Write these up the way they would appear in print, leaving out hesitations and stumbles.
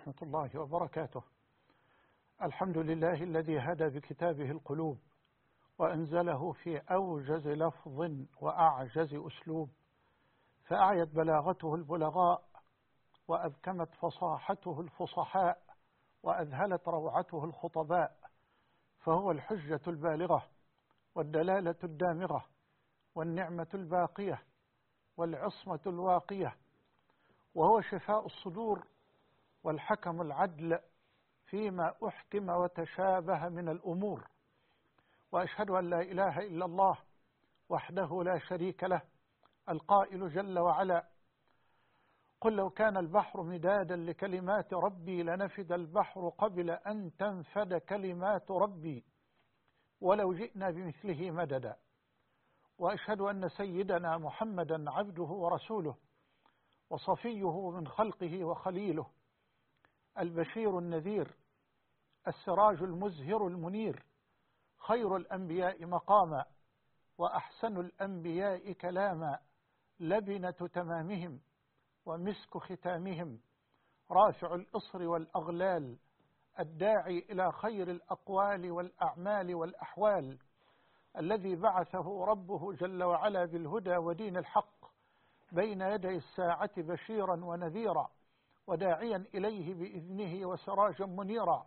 ورحمة الله وبركاته. الحمد لله الذي هدى بكتابه القلوب وأنزله في أوجز لفظ وأعجز أسلوب، فأعيت بلاغته البلغاء وأبكمت فصاحته الفصحاء وأذهلت روعته الخطباء، فهو الحجة البالغة والدلالة الدامغة والنعمة الباقية والعصمة الواقية، وهو شفاء الصدور والحكم العدل فيما أحكم وتشابه من الأمور. وأشهد أن لا إله إلا الله وحده لا شريك له، القائل جل وعلا: قل لو كان البحر مدادا لكلمات ربي لنفد البحر قبل أن تنفد كلمات ربي ولو جئنا بمثله مددا. وأشهد أن سيدنا محمدا عبده ورسوله وصفيه من خلقه وخليله، البشير النذير، السراج المزهر المنير، خير الأنبياء مقاما وأحسن الأنبياء كلاما، لبنة تمامهم ومسك ختامهم، رافع الإصر والأغلال، الداعي إلى خير الأقوال والأعمال والأحوال، الذي بعثه ربه جل وعلا بالهدى ودين الحق بين يدي الساعة بشيرا ونذيرا وداعيا إليه بإذنه وسراجا منيرا،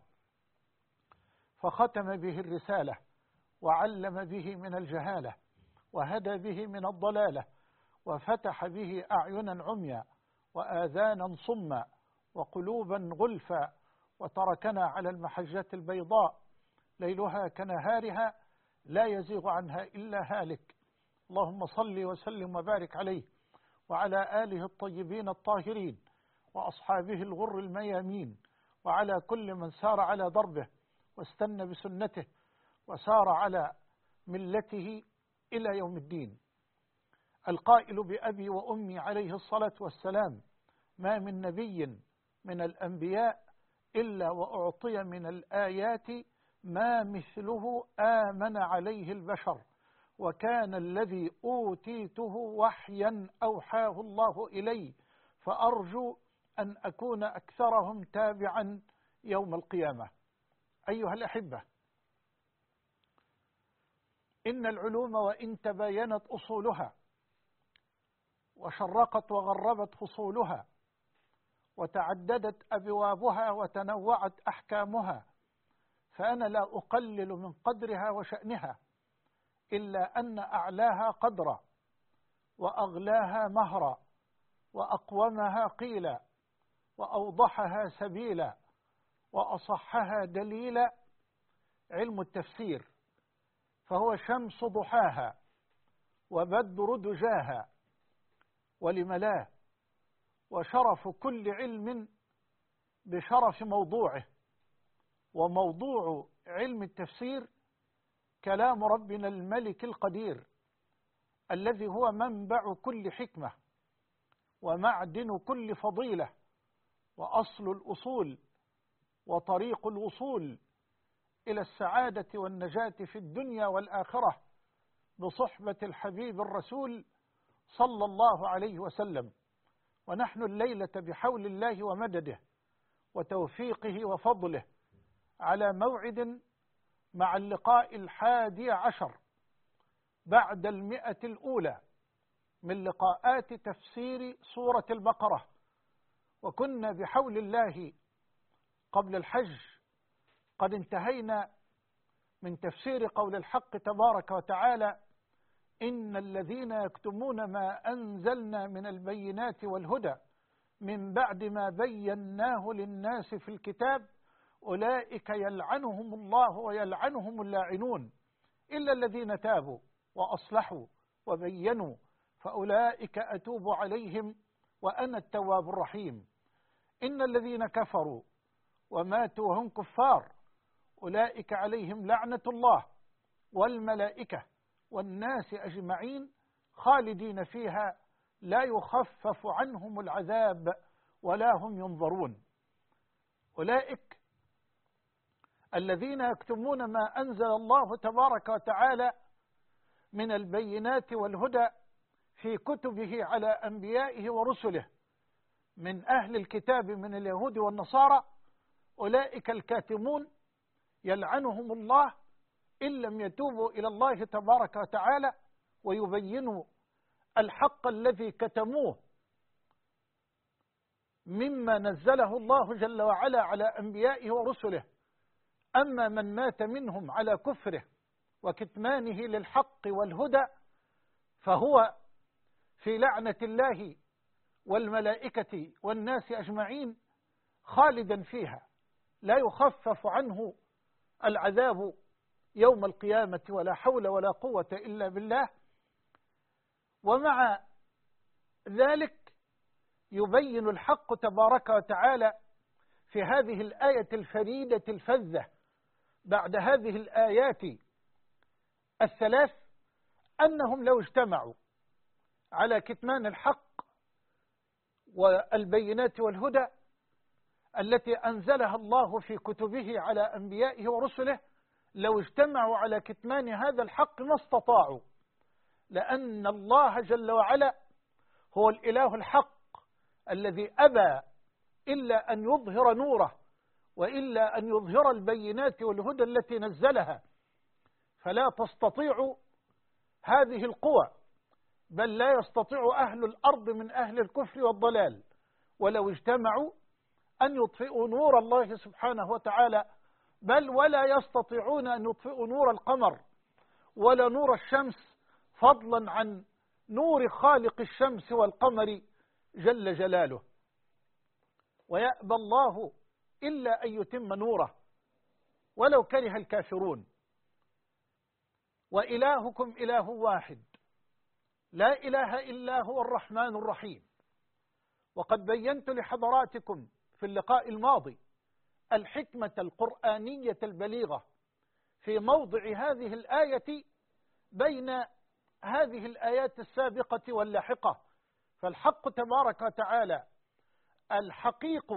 فختم به الرسالة وعلم به من الجهالة وهدى به من الضلالة وفتح به أعينا عميا وآذانا صما وقلوبا غلفا، وتركنا على المحجة البيضاء ليلها كنهارها لا يزيغ عنها إلا هالك. اللهم صل وسلم وبارك عليه وعلى آله الطيبين الطاهرين وأصحابه الغر الميامين وعلى كل من سار على دربه واستنى بسنته وسار على ملته إلى يوم الدين. القائل بأبي وأمي عليه الصلاة والسلام: ما من نبي من الأنبياء إلا وأعطي من الآيات ما مثله آمن عليه البشر، وكان الذي أوتيته وحيا أوحاه الله إلي، فأرجو أن أكون أكثرهم تابعا يوم القيامة. أيها الأحبة، إن العلوم وإن تباينت أصولها وشرقت وغربت فصولها وتعددت أبوابها وتنوعت أحكامها، فأنا لا أقلل من قدرها وشأنها، إلا أن أعلاها قدرا وأغلاها مهرا وأقومها قيلا وأوضحها سبيلا وأصحها دليلا علم التفسير، فهو شمس ضحاها وبدر دجاها، ولم لا، وشرف كل علم بشرف موضوعه. وموضوع علم التفسير كلام ربنا الملك القدير، الذي هو منبع كل حكمة ومعدن كل فضيلة وأصل الأصول وطريق الوصول إلى السعادة والنجاة في الدنيا والآخرة بصحبة الحبيب الرسول صلى الله عليه وسلم. ونحن الليلة بحول الله ومدده وتوفيقه وفضله على موعد مع اللقاء 11 بعد 100 الأولى من لقاءات تفسير سورة البقرة، وكنا بحول الله قبل الحج قد انتهينا من تفسير قول الحق تبارك وتعالى: إن الذين يكتمون ما أنزلنا من البينات والهدى من بعد ما بيناه للناس في الكتاب أولئك يلعنهم الله ويلعنهم اللاعنون إلا الذين تابوا وأصلحوا وبينوا فأولئك أتوب عليهم وأنا التواب الرحيم. إن الذين كفروا وماتوا وهم كفار أولئك عليهم لعنة الله والملائكة والناس أجمعين خالدين فيها لا يخفف عنهم العذاب ولا هم ينظرون. أولئك الذين يكتمون ما أنزل الله تبارك وتعالى من البينات والهدى في كتبه على أنبيائه ورسله من أهل الكتاب من اليهود والنصارى أولئك الكاتمون يلعنهم الله إن لم يتوبوا إلى الله تبارك وتعالى ويبينوا الحق الذي كتموه مما نزله الله جل وعلا على أنبيائه ورسله. أما من مات منهم على كفره وكتمانه للحق والهدى فهو في لعنة الله والملائكة والناس أجمعين خالدا فيها، لا يخفف عنه العذاب يوم القيامة، ولا حول ولا قوة إلا بالله. ومع ذلك يبين الحق تبارك وتعالى في هذه الآية الفريدة الفذة بعد هذه الآيات الثلاث أنهم لو اجتمعوا على كتمان الحق والبينات والهدى التي أنزلها الله في كتبه على أنبيائه ورسله، لو اجتمعوا على كتمان هذا الحق ما استطاعوا، لأن الله جل وعلا هو الإله الحق الذي أبى إلا أن يظهر نوره وإلا أن يظهر البينات والهدى التي نزلها، فلا تستطيع هذه القوى، بل لا يستطيع أهل الأرض من أهل الكفر والضلال ولو اجتمعوا أن يطفئوا نور الله سبحانه وتعالى، بل ولا يستطيعون أن يطفئوا نور القمر ولا نور الشمس، فضلا عن نور خالق الشمس والقمر جل جلاله. ويأبى الله إلا أن يتم نوره ولو كره الكافرون. وإلهكم إله واحد لا إله إلا هو الرحمن الرحيم. وقد بينت لحضراتكم في اللقاء الماضي الحكمة القرآنية البليغة في موضع هذه الآية بين هذه الآيات السابقة واللاحقة. فالحق تبارك وتعالى الحقيق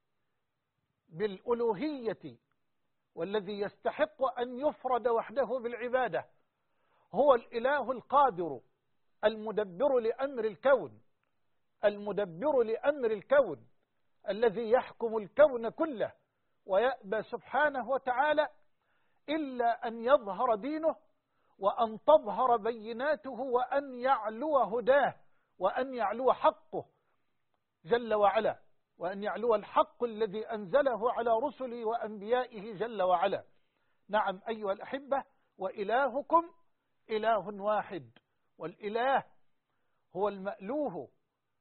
بالألوهية والذي يستحق أن يفرد وحده بالعبادة هو الإله القادر المدبر لأمر الكون، المدبر لأمر الكون الذي يحكم الكون كله، ويأبى سبحانه وتعالى إلا أن يظهر دينه وأن تظهر بيناته وأن يعلو هداه وأن يعلو حقه جل وعلا، وأن يعلو الحق الذي أنزله على رسله وأنبيائه جل وعلا. نعم أيها الأحبة، وإلهكم إله واحد، والإله هو المألوه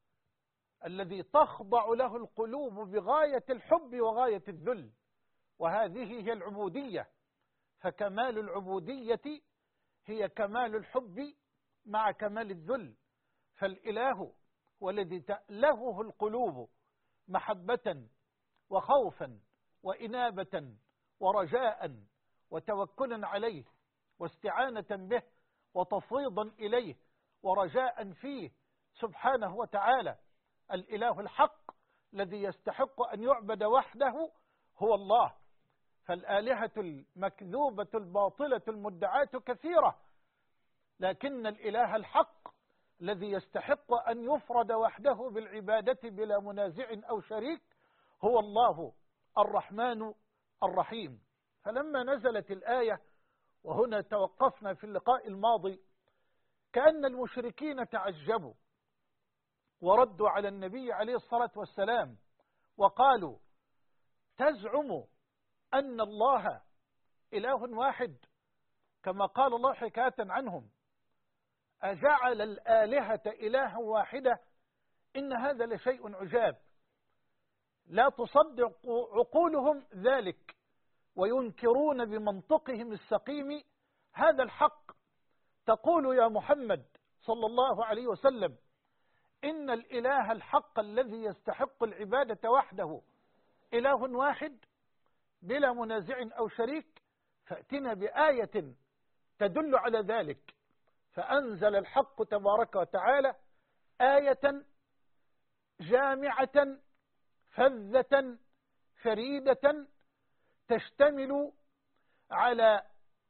الذي تخضع له القلوب بغاية الحب وغاية الذل، وهذه هي العبودية. فكمال العبودية هي كمال الحب مع كمال الذل. فالإله والذي تألهه القلوب محبة وخوفا وإنابة ورجاء وتوكلا عليه واستعانة به وتفويضا إليه ورجاء فيه سبحانه وتعالى. الإله الحق الذي يستحق أن يعبد وحده هو الله. فالآلهة المكذوبة الباطلة المدعاة كثيرة، لكن الإله الحق الذي يستحق أن يفرد وحده بالعبادة بلا منازع أو شريك هو الله الرحمن الرحيم. فلما نزلت الآية، وهنا توقفنا في اللقاء الماضي، كأن المشركين تعجبوا وردوا على النبي عليه الصلاة والسلام وقالوا: تزعم أن الله إله واحد كما قال الله حكاية عنهم، أجعل الآلهة إلها واحدة؟ إن هذا لشيء عجاب. لا تصدق عقولهم ذلك، وينكرون بمنطقهم السقيم هذا الحق. تقول يا محمد صلى الله عليه وسلم: إن الإله الحق الذي يستحق العبادة وحده إله واحد بلا منازع أو شريك، فأتنا بآية تدل على ذلك. فأنزل الحق تبارك وتعالى آية جامعة فذة فريدة تشتمل على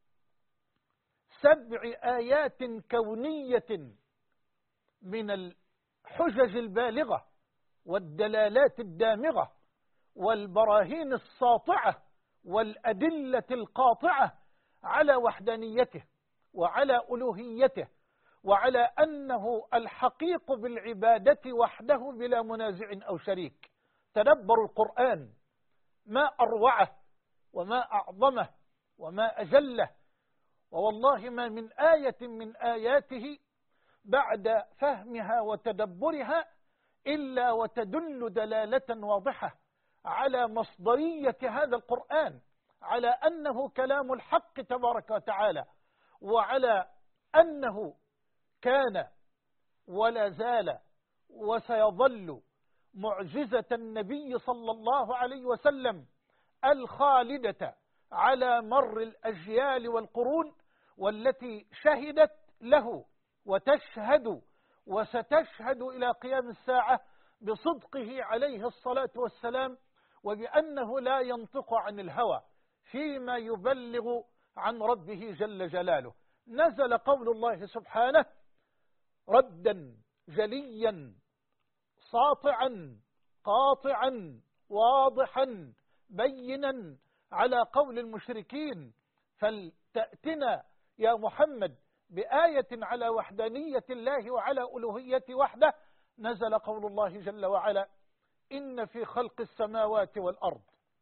7 آيات كونية من الحجج البالغة والدلالات الدامغة والبراهين الساطعة والأدلة القاطعة على وحدانيته وعلى ألوهيته وعلى أنه الحقيق بالعبادة وحده بلا منازع أو شريك. تدبروا القرآن، ما أروعه وما أعظمه وما أجله، ووالله ما من آية من آياته بعد فهمها وتدبرها إلا وتدل دلالة واضحة على مصدرية هذا القرآن، على أنه كلام الحق تبارك وتعالى، وعلى أنه كان ولا زال وسيظل معجزة النبي صلى الله عليه وسلم الخالدة على مر الأجيال والقرون، والتي شهدت له وتشهد وستشهد إلى قيام الساعة بصدقه عليه الصلاة والسلام، وبأنه لا ينطق عن الهوى فيما يبلغ عن ربه جل جلاله. نزل قول الله سبحانه ردا جليا ساطعا قاطعا واضحا بينا على قول المشركين، فلتأتنا يا محمد بآية على وحدانية الله وعلى ألوهية وحده. نزل قول الله جل وعلا إن في خلق السماوات والأرض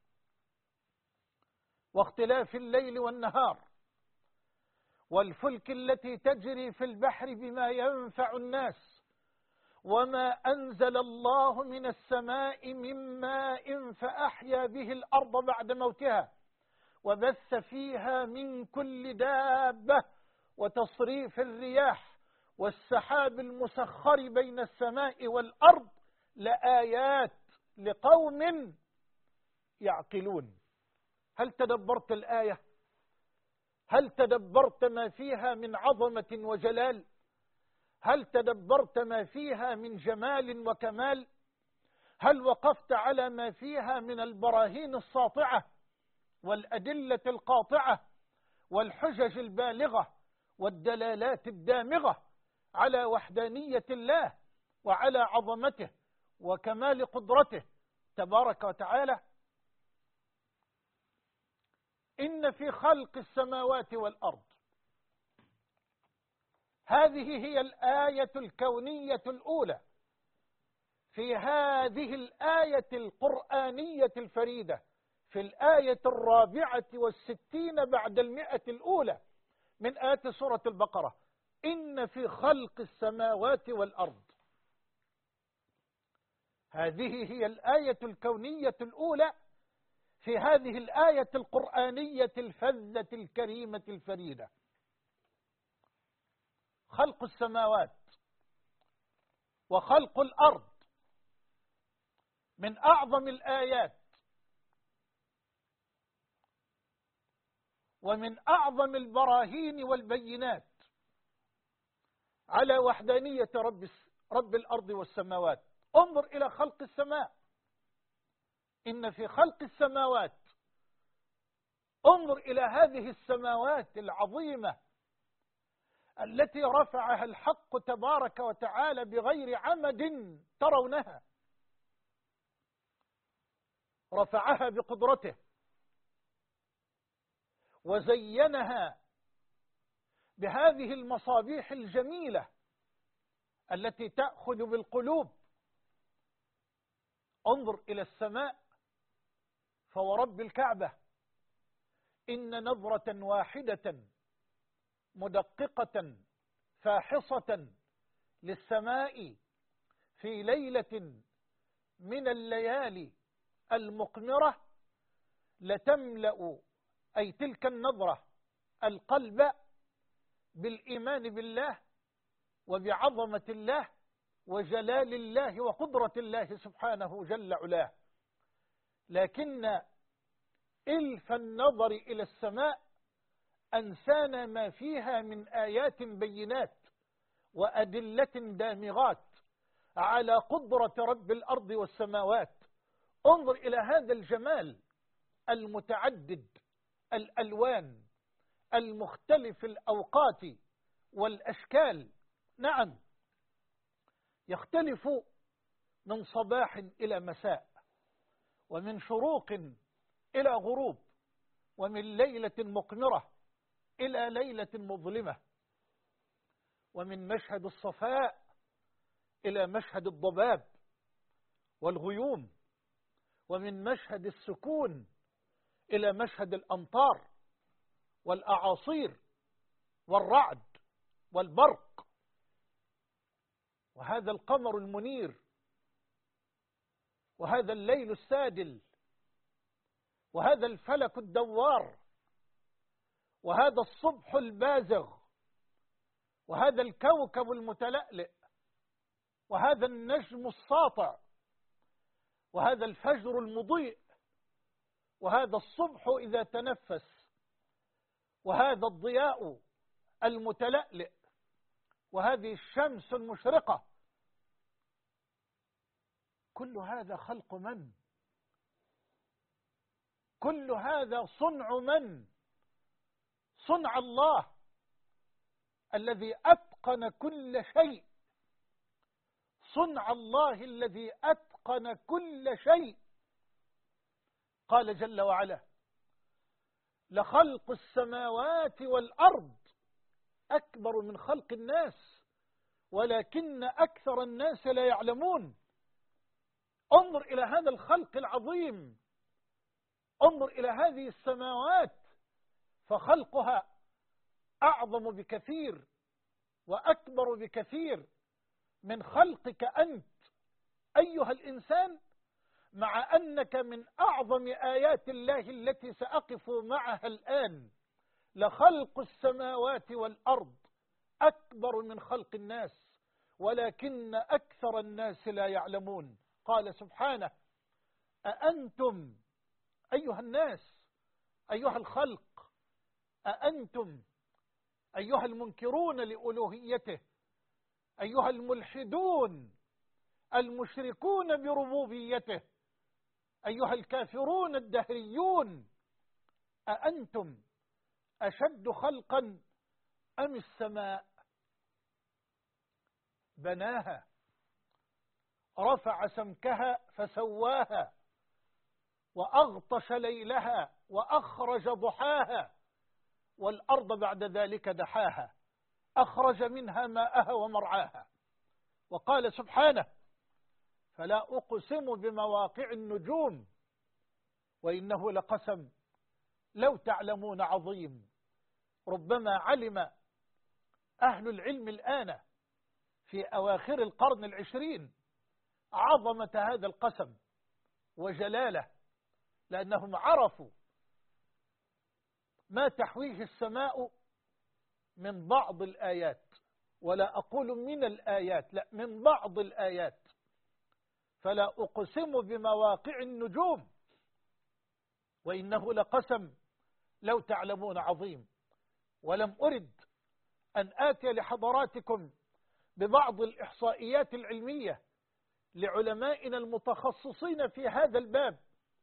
واختلاف الليل والنهار والفلك التي تجري في البحر بما ينفع الناس وما أنزل الله من السماء من ماء فأحيا به الأرض بعد موتها وبث فيها من كل دابة وتصريف الرياح والسحاب المسخر بين السماء والأرض لآيات لقوم يعقلون. هل تدبرت الآية؟ هل تدبرت ما فيها من عظمة وجلال؟ هل تدبرت ما فيها من جمال وكمال؟ هل وقفت على ما فيها من البراهين الساطعة والأدلة القاطعة والحجج البالغة والدلالات الدامغة على وحدانية الله وعلى عظمته وكمال قدرته تبارك وتعالى؟ إن في خلق السماوات والأرض، هذه هي الآية الكونية الأولى في هذه الآية القرآنية الفريدة، في الآية 64 بعد 100 الأولى من آيات سورة البقرة. إن في خلق السماوات والأرض، هذه هي الآية الكونية الأولى في هذه الآية القرآنية الفذة الكريمة الفريدة. خلق السماوات وخلق الأرض من أعظم الآيات ومن أعظم البراهين والبينات على وحدانية رب الأرض والسماوات. انظر إلى خلق السماء، إن في خلق السماوات، انظر إلى هذه السماوات العظيمة التي رفعها الحق تبارك وتعالى بغير عمد ترونها، رفعها بقدرته وزينها بهذه المصابيح الجميلة التي تأخذ بالقلوب. انظر إلى السماء فورب الكعبة إن نظرة واحدة مدققة فاحصة للسماء في ليلة من الليالي المقمرة لتملأ أي تلك النظرة القلب بالإيمان بالله وبعظمة الله وجلال الله وقدرة الله سبحانه جل علاه. لكن إلف النظر إلى السماء أنسانا ما فيها من آيات بينات وأدلة دامغات على قدرة رب الأرض والسماوات. انظر إلى هذا الجمال المتعدد الألوان المختلف الأوقات والأشكال. نعم، يختلف من صباح إلى مساء، ومن شروق إلى غروب، ومن ليلة مقمرة إلى ليلة مظلمة، ومن مشهد الصفاء إلى مشهد الضباب والغيوم، ومن مشهد السكون إلى مشهد الأمطار والأعاصير والرعد والبرق. وهذا القمر المنير، وهذا الليل السادل، وهذا الفلك الدوار، وهذا الصبح البازغ، وهذا الكوكب المتلألئ، وهذا النجم الساطع، وهذا الفجر المضيء، وهذا الصبح إذا تنفس، وهذا الضياء المتلألئ، وهذه الشمس المشرقة. كل هذا خلق من؟ كل هذا صنع من؟ صنع الله الذي أتقن كل شيء، صنع الله الذي أتقن كل شيء. قال جل وعلا: لخلق السماوات والأرض أكبر من خلق الناس ولكن أكثر الناس لا يعلمون. انظر إلى هذا الخلق العظيم، انظر إلى هذه السماوات، فخلقها أعظم بكثير وأكبر بكثير من خلقك أنت أيها الإنسان، مع أنك من أعظم آيات الله التي سأقف معها الآن. لخلق السماوات والأرض أكبر من خلق الناس ولكن أكثر الناس لا يعلمون. قال سبحانه: أأنتم أيها الناس، أيها الخلق، أأنتم أيها المنكرون لألوهيته، أيها الملحدون المشركون بربوبيته، أيها الكافرون الدهريون، أأنتم أشد خلقا أم السماء بناها رفع سمكها فسواها وأغطش ليلها وأخرج ضحاها والأرض بعد ذلك دحاها أخرج منها ماءها ومرعاها. وقال سبحانه: فلا أقسم بمواقع النجوم وإنه لقسم لو تعلمون عظيم. ربما علم أهل العلم الآن في أواخر القرن العشرين عظمة هذا القسم وجلاله، لأنهم عرفوا ما تحويه السماء من بعض الآيات، ولا أقول من الآيات، لا، من بعض الآيات. فلا أقسم بمواقع النجوم وإنه لقسم لو تعلمون عظيم. ولم أرد أن آتي لحضراتكم ببعض الإحصائيات العلمية لعلمائنا المتخصصين في هذا الباب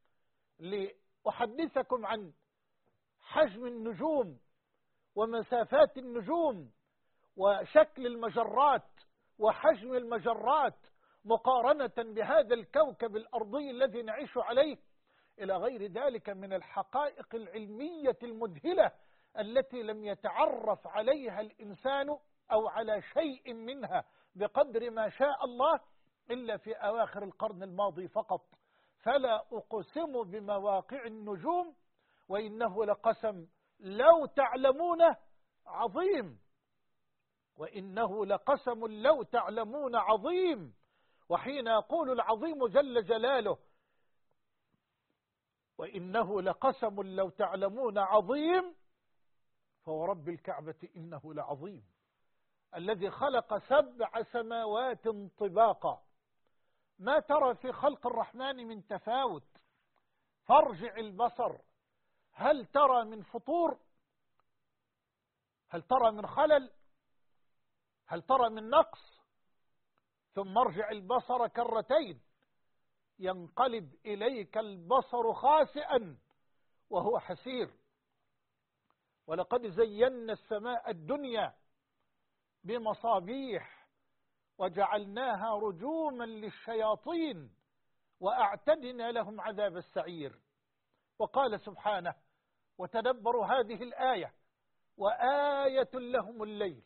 لأحدثكم عن حجم النجوم ومسافات النجوم وشكل المجرات وحجم المجرات مقارنة بهذا الكوكب الأرضي الذي نعيش عليه، إلى غير ذلك من الحقائق العلمية المذهلة التي لم يتعرف عليها الإنسان أو على شيء منها بقدر ما شاء الله إلا في أواخر القرن الماضي فقط. فلا أقسم بمواقع النجوم وإنه لقسم لو تعلمون عظيم، وإنه لقسم لو تعلمون عظيم. وحين يقول العظيم جل جلاله وإنه لقسم لو تعلمون عظيم، فورب الكعبة إنه لعظيم، الذي خلق 7 سماوات طباقا، ما ترى في خلق الرحمن من تفاوت. فارجع البصر هل ترى من فطور؟ هل ترى من خلل؟ هل ترى من نقص؟ ثم ارجع البصر كرتين ينقلب إليك البصر خاسئا وهو حسير. ولقد زينا السماء الدنيا بمصابيح وجعلناها رجوما للشياطين وأعتدنا لهم عذاب السعير. وقال سبحانه: وتدبروا هذه الآية: وآية لهم الليل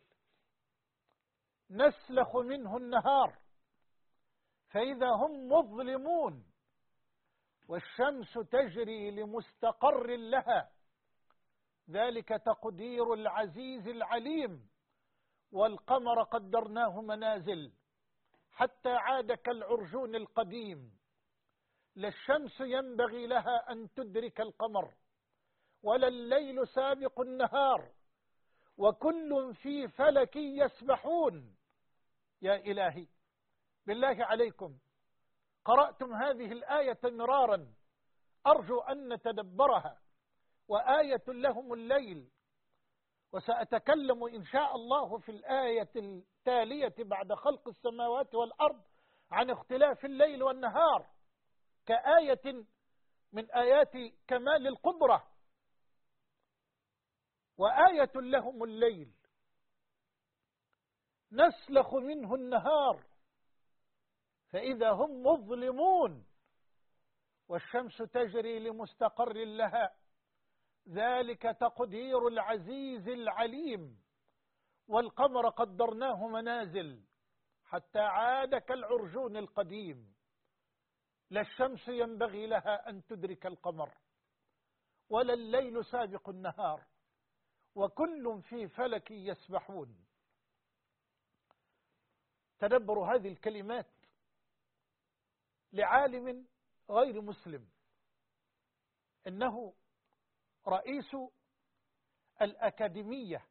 نسلخ منه النهار فإذا هم مظلمون والشمس تجري لمستقر لها ذلك تقدير العزيز العليم والقمر قدرناه منازل حتى عاد كالعرجون القديم لا الشمس ينبغي لها أن تدرك القمر ولا الليل سابق النهار وكل في فلك يسبحون. يا إلهي بالله عليكم قرأتم هذه الآية مرارا، أرجو أن نتدبرها. وآية لهم الليل، وسأتكلم إن شاء الله في الآية التالية بعد خلق السماوات والأرض عن اختلاف الليل والنهار كآية من آيات كمال القدرة. وآية لهم الليل نسلخ منه النهار فإذا هم مظلمون والشمس تجري لمستقر لها ذلك تقدير العزيز العليم والقمر قدرناه منازل حتى عاد كالعرجون القديم لا الشمس ينبغي لها أن تدرك القمر ولا الليل سابق النهار وكل في فلك يسبحون. تدبروا هذه الكلمات لعالم غير مسلم، إنه رئيس الأكاديمية،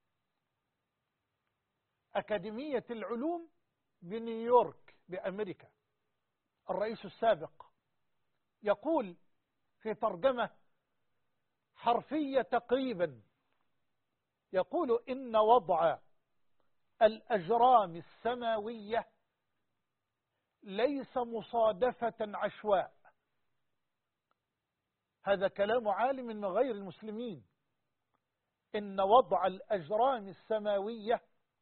أكاديمية العلوم بنيويورك بأمريكا، الرئيس السابق، يقول في ترجمة حرفية تقريبا، يقول إن وضع الأجرام السماوية ليس مصادفة عشواء. هذا كلام عالم من غير المسلمين. إن وضع الأجرام السماوية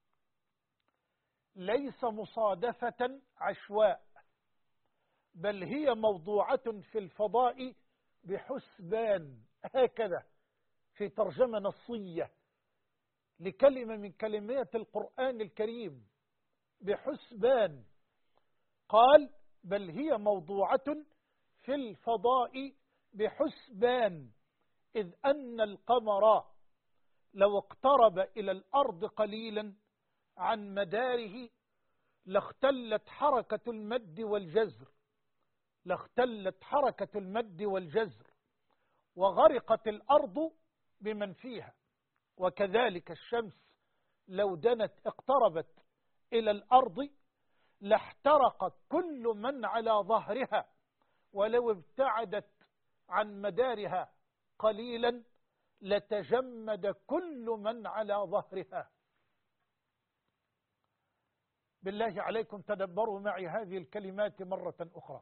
ليس مصادفة عشواء، بل هي موضوعة في الفضاء بحسبان. هكذا في ترجمة نصية لكلمة من كلمات القرآن الكريم، بحسبان. قال بل هي موضوعة في الفضاء بحسبان إذ أن القمر لو اقترب إلى الأرض قليلا عن مداره لاختلت حركة المد والجزر، لاختلت حركة المد والجزر وغرقت الأرض بمن فيها. وكذلك الشمس لو دنت اقتربت إلى الأرض لاحترق كل من على ظهرها، ولو ابتعدت عن مدارها قليلا لتجمد كل من على ظهرها. بالله عليكم تدبروا معي هذه الكلمات مرة أخرى.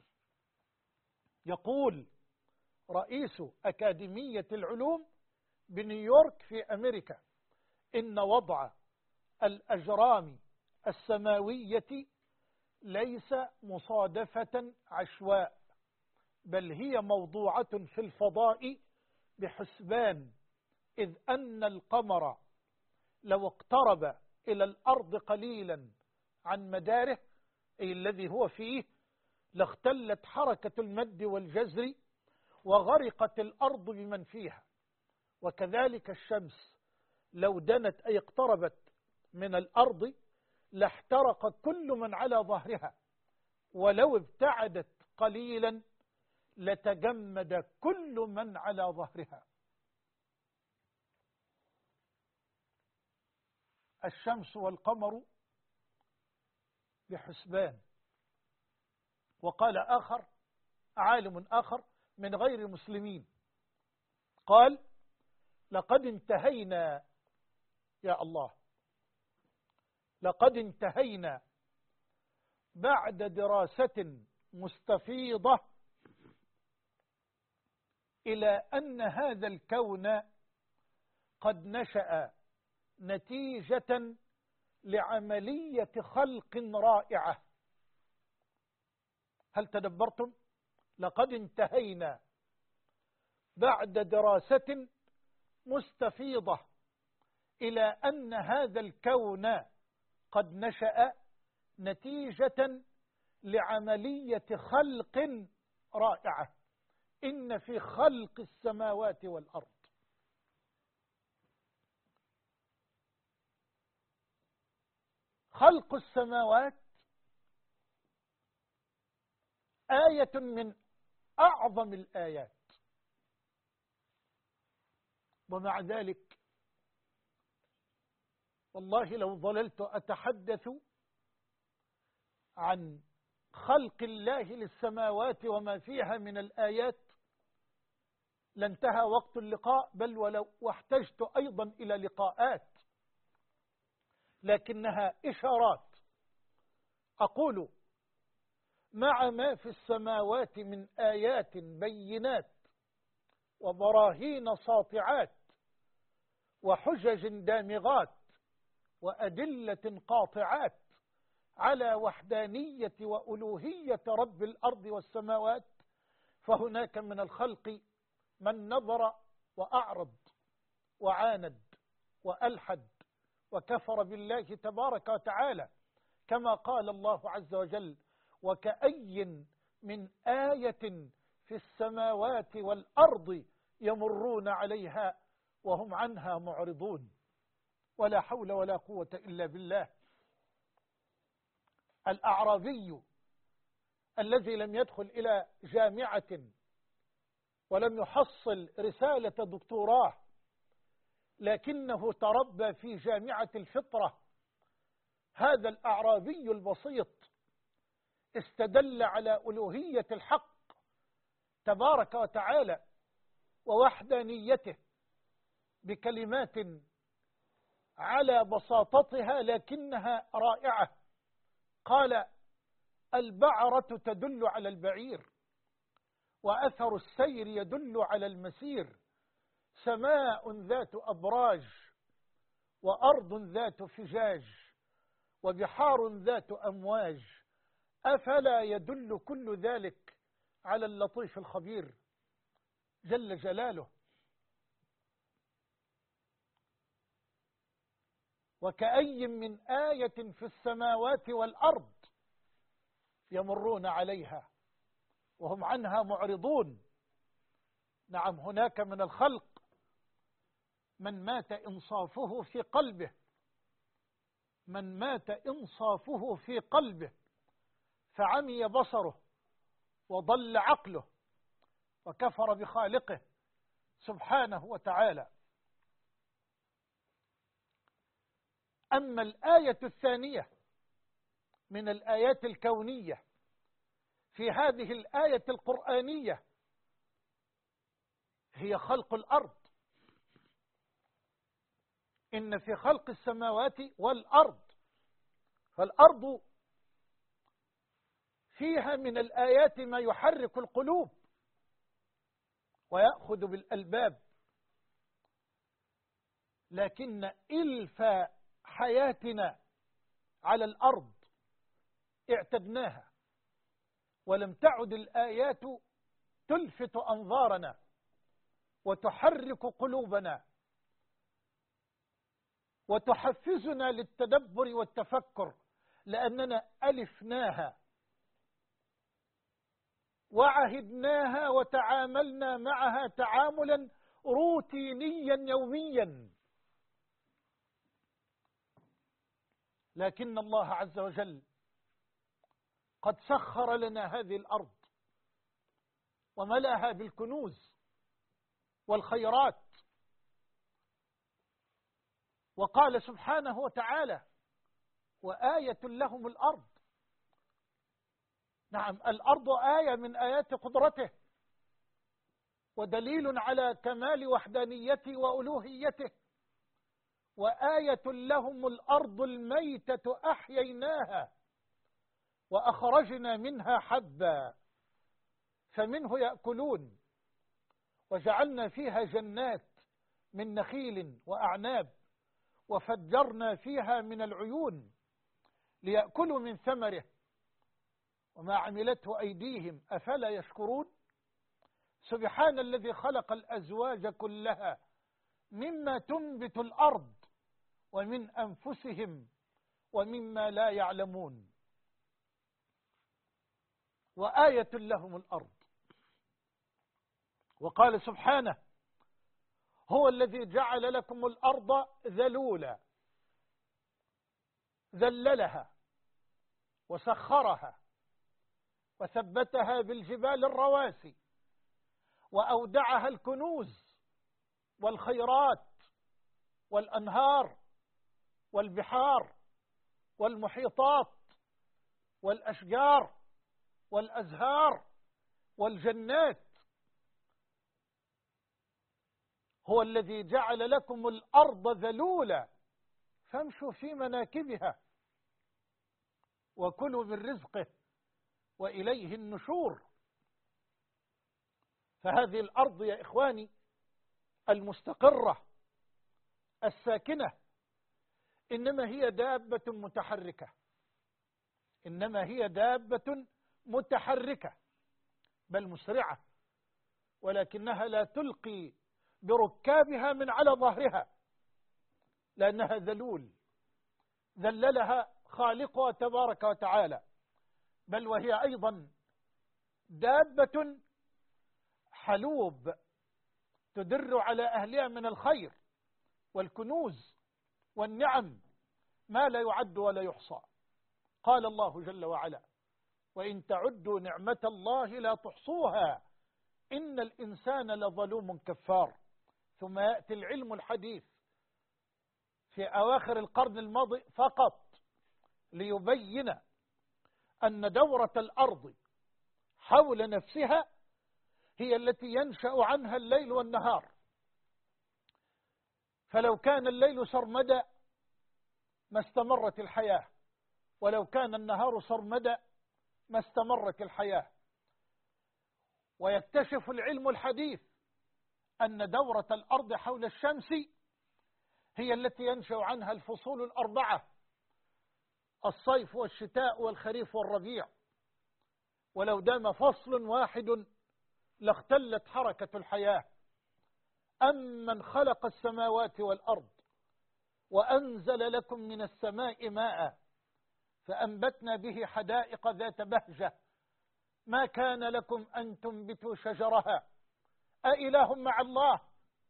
يقول رئيس أكاديمية العلوم بنيويورك في أمريكا إن وضع الأجرام السماوية ليس مصادفة عشواء، بل هي موضوعة في الفضاء بحسبان إذ أن القمر لو اقترب إلى الأرض قليلا عن مداره أي الذي هو فيه لاختلت حركة المد والجزر وغرقت الأرض بمن فيها. وكذلك الشمس لو دنت أي اقتربت من الأرض لاحترق كل من على ظهرها، ولو ابتعدت قليلا لتجمد كل من على ظهرها. الشمس والقمر بحسبان. وقال آخر عالم آخر من غير المسلمين قال لقد انتهينا يا الله، لقد انتهينا بعد دراسة مستفيضة إلى أن هذا الكون قد نشأ نتيجة لعملية خلق رائعة. هل تدبرتم؟ لقد انتهينا بعد دراسة مستفيضة إلى أن هذا الكون قد نشأ نتيجة لعملية خلق رائعة. إن في خلق السماوات والأرض خلق السماوات آية من أعظم الآيات، ومع ذلك والله لو ظللت أتحدث عن خلق الله للسماوات وما فيها من الآيات لانتهى وقت اللقاء، بل ولو واحتجت أيضا إلى لقاءات، لكنها إشارات. أقول مع ما في السماوات من آيات بينات وبراهين ساطعات وحجج دامغات وأدلة قاطعات على وحدانية وألوهية رب الأرض والسماوات، فهناك من الخلق من نظر وأعرض وعاند وألحد وكفر بالله تبارك وتعالى، كما قال الله عز وجل: وكأي من آية في السماوات والأرض يمرون عليها وهم عنها معرضون. ولا حول ولا قوة إلا بالله. الأعرابي الذي لم يدخل إلى جامعة ولم يحصل رسالة دكتوراه، لكنه تربى في جامعة الفطرة، هذا الأعرابي البسيط استدل على ألوهية الحق تبارك وتعالى ووحدانيته بكلمات على بساطتها لكنها رائعة. قال: البعرة تدل على البعير، وأثر السير يدل على المسير، سماء ذات أبراج، وأرض ذات فجاج، وبحار ذات أمواج، أفلا يدل كل ذلك على اللطيف الخبير جل جلاله؟ وكأي من آية في السماوات والأرض يمرون عليها وهم عنها معرضون. نعم، هناك من الخلق من مات إنصافه في قلبه، من مات إنصافه في قلبه فعمي بصره وضل عقله وكفر بخالقه سبحانه وتعالى. أما الآية الثانية من الآيات الكونية في هذه الآية القرآنية هي خلق الأرض. إن في خلق السماوات والأرض، فالأرض فيها من الآيات ما يحرك القلوب ويأخذ بالألباب، لكن إلف حياتنا على الأرض اعتدناها، ولم تعد الآيات تلفت أنظارنا وتحرك قلوبنا وتحفزنا للتدبر والتفكر، لأننا ألفناها وعهدناها وتعاملنا معها تعاملا روتينيا يوميا. لكن الله عز وجل قد سخر لنا هذه الأرض وملأها بالكنوز والخيرات، وقال سبحانه وتعالى: وآية لهم الأرض. نعم، الأرض آية من آيات قدرته ودليل على كمال وحدانيته وألوهيته. وآية لهم الأرض الميتة أحييناها وأخرجنا منها حبا فمنه يأكلون، وجعلنا فيها جنات من نخيل وأعناب وفجرنا فيها من العيون ليأكلوا من ثمره وما عملته أيديهم أفلا يشكرون. سبحان الذي خلق الأزواج كلها مما تنبت الأرض ومن أنفسهم ومما لا يعلمون. وآية لهم الأرض. وقال سبحانه: هو الذي جعل لكم الأرض ذلولا، ذللها وسخرها وثبتها بالجبال الرواسي وأودعها الكنوز والخيرات والأنهار والبحار والمحيطات والأشجار والأزهار والجنات. هو الذي جعل لكم الأرض ذلولا فامشوا في مناكبها وكلوا من رزقه وإليه النشور. فهذه الأرض يا إخواني المستقرة الساكنة إنما هي دابة متحركة، إنما هي دابة متحركة بل مسرعة، ولكنها لا تلقي بركابها من على ظهرها لأنها ذلول، ذللها خالقها تبارك وتعالى. بل وهي أيضا دابة حلوب تدر على أهلها من الخير والكنوز والنعم ما لا يعد ولا يحصى. قال الله جل وعلا: وإن تعدوا نعمة الله لا تحصوها إن الإنسان لظلوم كفار. ثم يأتي العلم الحديث في أواخر القرن الماضي فقط ليبين أن دورة الأرض حول نفسها هي التي ينشأ عنها الليل والنهار. فلو كان الليل سرمدا ما استمرت الحياة، ولو كان النهار سرمدا ما استمرت الحياة. ويكتشف العلم الحديث أن دورة الأرض حول الشمس هي التي ينشأ عنها الفصول الأربعة: الصيف والشتاء والخريف والربيع. ولو دام فصل واحد لاختلت حركة الحياة. أمن خلق السماوات والأرض وأنزل لكم من السماء ماء فأنبتنا به حدائق ذات بهجة ما كان لكم أن تنبتوا شجرها أإله مع الله،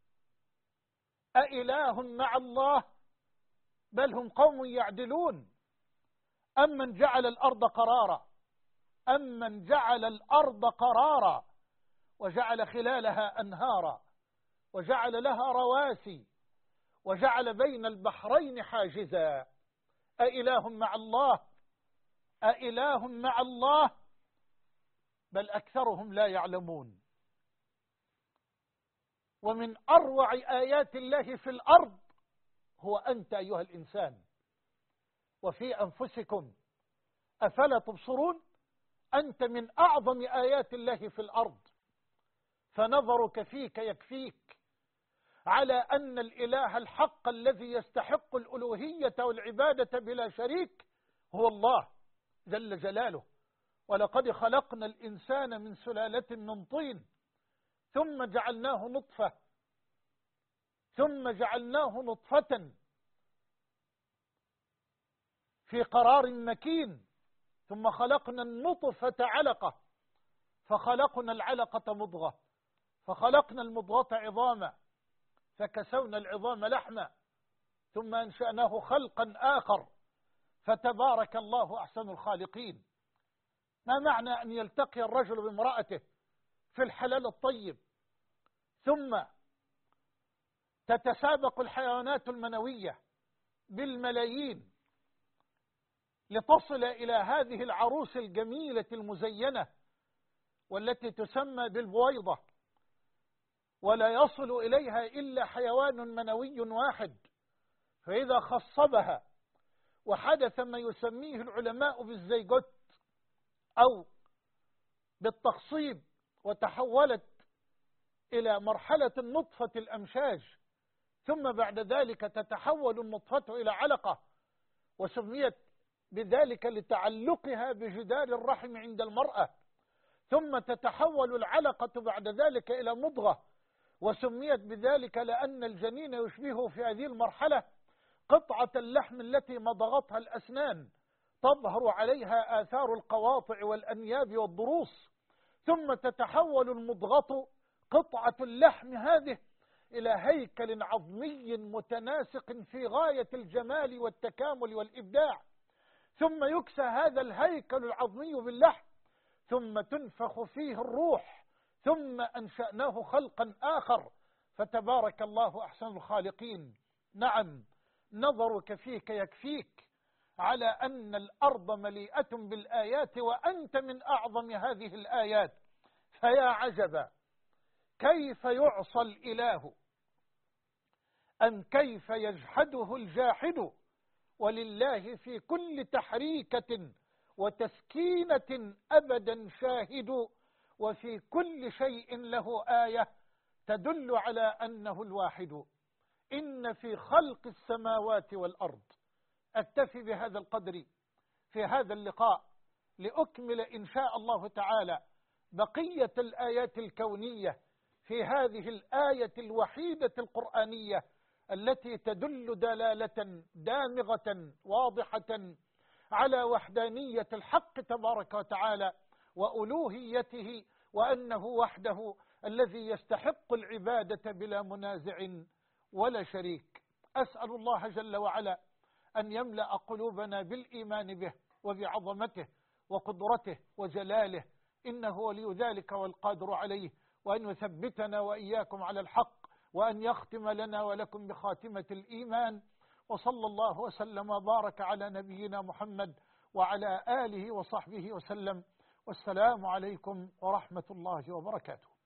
أإله مع الله بل هم قوم يعدلون. أمن جعل الأرض قرارا، أمن جعل الأرض قرارا وجعل خلالها أنهارا وجعل لها رواسي وجعل بين البحرين حاجزا أإله مع الله، أإله مع الله بل أكثرهم لا يعلمون. ومن أروع آيات الله في الأرض هو أنت أيها الإنسان وفي أنفسكم أفلا تبصرون. أنت من أعظم آيات الله في الأرض، فنظرك فيك يكفيك على أن الإله الحق الذي يستحق الألوهية والعبادة بلا شريك هو الله جل جلاله. ولقد خلقنا الإنسان من سلالة من طين ثم جعلناه نطفة في قرار مكين ثم خلقنا النطفة علقة فخلقنا العلقة مضغة فخلقنا المضغة عظاما فكسونا العظام لحما ثم أنشأناه خلقا آخر فتبارك الله أحسن الخالقين. ما معنى أن يلتقي الرجل بامرأته في الحلال الطيب ثم تتسابق الحيوانات المنوية بالملايين لتصل إلى هذه العروس الجميلة المزينة والتي تسمى بالبويضة، ولا يصل إليها إلا حيوان منوي واحد، فإذا خصبها وحدث ما يسميه العلماء بالزيجوت أو بالتخصيب وتحولت إلى مرحلة النطفة الأمشاج ثم بعد ذلك تتحول النطفة إلى علقة، وسميت بذلك لتعلقها بجدار الرحم عند المرأة، ثم تتحول العلقة بعد ذلك إلى مضغة، وسميت بذلك لأن الجنين يشبه في هذه المرحلة قطعة اللحم التي مضغتها الأسنان، تظهر عليها آثار القواطع والأنياب والضروس، ثم تتحول المضغة قطعة اللحم هذه إلى هيكل عظمي متناسق في غاية الجمال والتكامل والإبداع، ثم يكسى هذا الهيكل العظمي باللحم، ثم تنفخ فيه الروح، ثم أنشأناه خلقا آخر، فتبارك الله أحسن الخالقين. نعم، نظرك فيك يكفيك على أن الأرض مليئة بالآيات، وأنت من أعظم هذه الآيات. فيا عجبا كيف يعصى الإله أم كيف يجحده الجاحد، ولله في كل تحريكة وتسكينة أبدا شاهد، وفي كل شيء له آية تدل على أنه الواحد. إن في خلق السماوات والأرض. أكتفي بهذا القدر في هذا اللقاء لأكمل إن شاء الله تعالى بقية الآيات الكونية في هذه الآية الوحيدة القرآنية التي تدل دلالة دامغة واضحة على وحدانية الحق تبارك وتعالى وألوهيته، وأنه وحده الذي يستحق العبادة بلا منازع ولا شريك. أسأل الله جل وعلا أن يملأ قلوبنا بالإيمان به وبعظمته وقدرته وجلاله، إنه ولي ذلك والقادر عليه، وأن يثبتنا وإياكم على الحق، وأن يختم لنا ولكم بخاتمة الإيمان. وصلى الله وسلم وبارك على نبينا محمد وعلى آله وصحبه وسلم، والسلام عليكم ورحمة الله وبركاته.